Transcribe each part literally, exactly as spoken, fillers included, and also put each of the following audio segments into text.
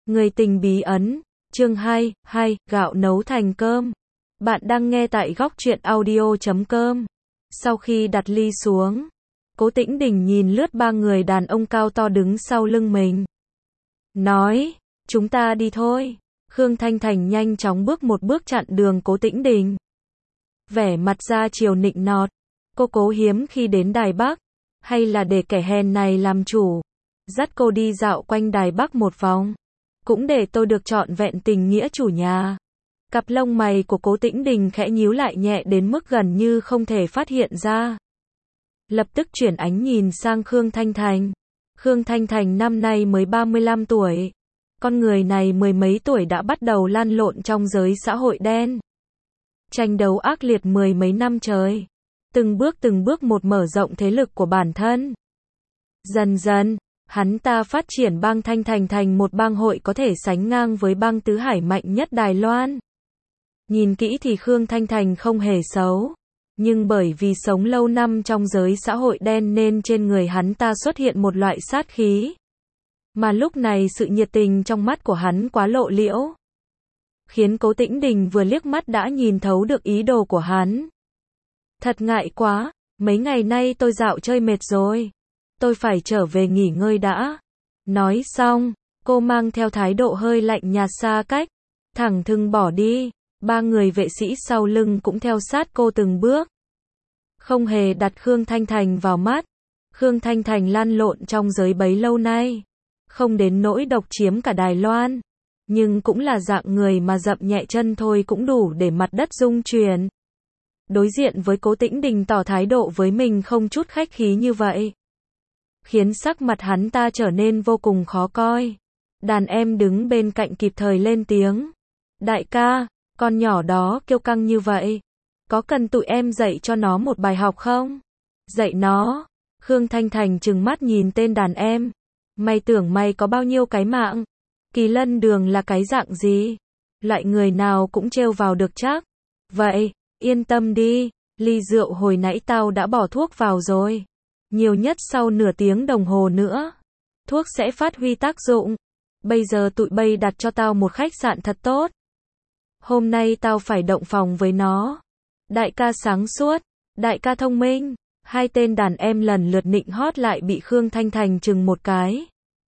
Người tình bí ẩn, chương hai, hai, gạo nấu thành cơm. Bạn đang nghe tại góc truyện audio chấm com. Sau khi đặt ly xuống, Cố Tĩnh Đình nhìn lướt ba người đàn ông cao to đứng sau lưng mình. Nói, chúng ta đi thôi. Khương Thanh Thành nhanh chóng bước một bước chặn đường Cố Tĩnh Đình. Vẻ mặt ra chiều nịnh nọt. Cô Cố hiếm khi đến Đài Bắc, hay là để kẻ hèn này làm chủ, dắt cô đi dạo quanh Đài Bắc một vòng, cũng để tôi được trọn vẹn tình nghĩa chủ nhà. Cặp lông mày của Cố Tĩnh Đình khẽ nhíu lại nhẹ đến mức gần như không thể phát hiện ra. Lập tức chuyển ánh nhìn sang Khương Thanh Thành. Khương Thanh Thành năm nay mới ba mươi lăm tuổi. Con người này mười mấy tuổi đã bắt đầu lăn lộn trong giới xã hội đen. Tranh đấu ác liệt mười mấy năm trời. Từng bước từng bước một mở rộng thế lực của bản thân. Dần dần, hắn ta phát triển bang Thanh Thành thành một bang hội có thể sánh ngang với bang tứ hải mạnh nhất Đài Loan. Nhìn kỹ thì Khương Thanh Thành không hề xấu. Nhưng bởi vì sống lâu năm trong giới xã hội đen nên trên người hắn ta xuất hiện một loại sát khí. Mà lúc này sự nhiệt tình trong mắt của hắn quá lộ liễu. Khiến Cố Tĩnh Đình vừa liếc mắt đã nhìn thấu được ý đồ của hắn. Thật ngại quá, mấy ngày nay tôi dạo chơi mệt rồi. Tôi phải trở về nghỉ ngơi đã. Nói xong, cô mang theo thái độ hơi lạnh nhạt xa cách, thẳng thừng bỏ đi. Ba người vệ sĩ sau lưng cũng theo sát cô từng bước. Không hề đặt Khương Thanh Thành vào mắt. Khương Thanh Thành lăn lộn trong giới bấy lâu nay. Không đến nỗi độc chiếm cả Đài Loan. Nhưng cũng là dạng người mà dậm nhẹ chân thôi cũng đủ để mặt đất rung chuyển. Đối diện với Cố Tĩnh Đình tỏ thái độ với mình không chút khách khí như vậy, khiến sắc mặt hắn ta trở nên vô cùng khó coi. Đàn em đứng bên cạnh kịp thời lên tiếng. Đại ca, con nhỏ đó kiêu căng như vậy, có cần tụi em dạy cho nó một bài học không? Dạy nó? Khương Thanh Thành trừng mắt nhìn tên đàn em. Mày tưởng mày có bao nhiêu cái mạng? Kỳ Lân Đường là cái dạng gì? Loại người nào cũng trêu vào được chắc. Vậy, yên tâm đi, ly rượu hồi nãy tao đã bỏ thuốc vào rồi. Nhiều nhất sau nửa tiếng đồng hồ nữa, thuốc sẽ phát huy tác dụng. Bây giờ tụi bay đặt cho tao một khách sạn thật tốt. Hôm nay tao phải động phòng với nó. Đại ca sáng suốt, đại ca thông minh. Hai tên đàn em lần lượt nịnh hót lại bị Khương Thanh Thành chừng một cái.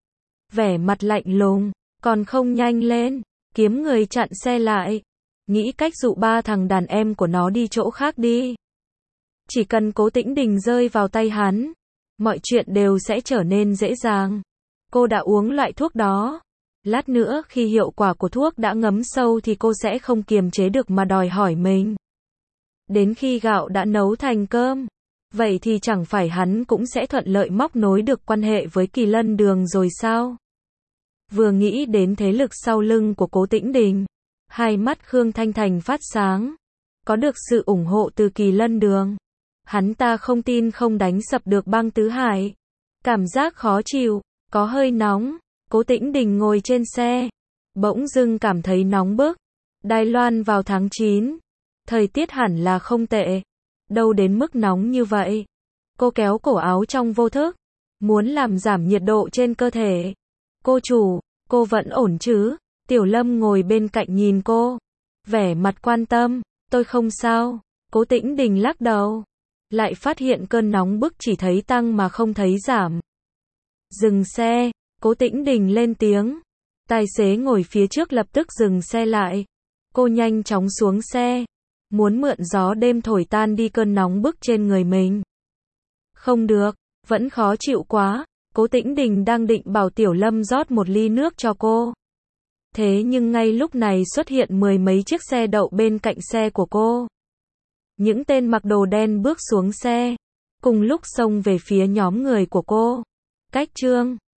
Vẻ mặt lạnh lùng, còn không nhanh lên, kiếm người chặn xe lại. Nghĩ cách dụ ba thằng đàn em của nó đi chỗ khác đi. Chỉ cần Cố Tĩnh Đình rơi vào tay hắn, mọi chuyện đều sẽ trở nên dễ dàng. Cô đã uống loại thuốc đó. Lát nữa khi hiệu quả của thuốc đã ngấm sâu thì cô sẽ không kiềm chế được mà đòi hỏi mình. Đến khi gạo đã nấu thành cơm, vậy thì chẳng phải hắn cũng sẽ thuận lợi móc nối được quan hệ với Kỳ Lân Đường rồi sao? Vừa nghĩ đến thế lực sau lưng của Cố Tĩnh Đình, hai mắt Khương Thanh Thành phát sáng. Có được sự ủng hộ từ Kỳ Lân Đường, hắn ta không tin không đánh sập được bang tứ hải. Cảm giác khó chịu, có hơi nóng. Cố Tĩnh Đình ngồi trên xe, bỗng dưng cảm thấy nóng bức. Đài Loan vào tháng chín, thời tiết hẳn là không tệ, đâu đến mức nóng như vậy. Cô kéo cổ áo trong vô thức, muốn làm giảm nhiệt độ trên cơ thể. Cô chủ, cô vẫn ổn chứ? Tiểu Lâm ngồi bên cạnh nhìn cô, vẻ mặt quan tâm. Tôi không sao. Cố Tĩnh Đình lắc đầu, lại phát hiện cơn nóng bức chỉ thấy tăng mà không thấy giảm. Dừng xe. Cố Tĩnh Đình lên tiếng. Tài xế ngồi phía trước lập tức dừng xe lại. Cô nhanh chóng xuống xe, muốn mượn gió đêm thổi tan đi cơn nóng bức trên người mình. Không được, vẫn khó chịu quá. Cố Tĩnh Đình đang định bảo Tiểu Lâm rót một ly nước cho cô. Thế nhưng ngay lúc này xuất hiện mười mấy chiếc xe đậu bên cạnh xe của cô. Những tên mặc đồ đen bước xuống xe, cùng lúc xông về phía nhóm người của cô. Cách Trương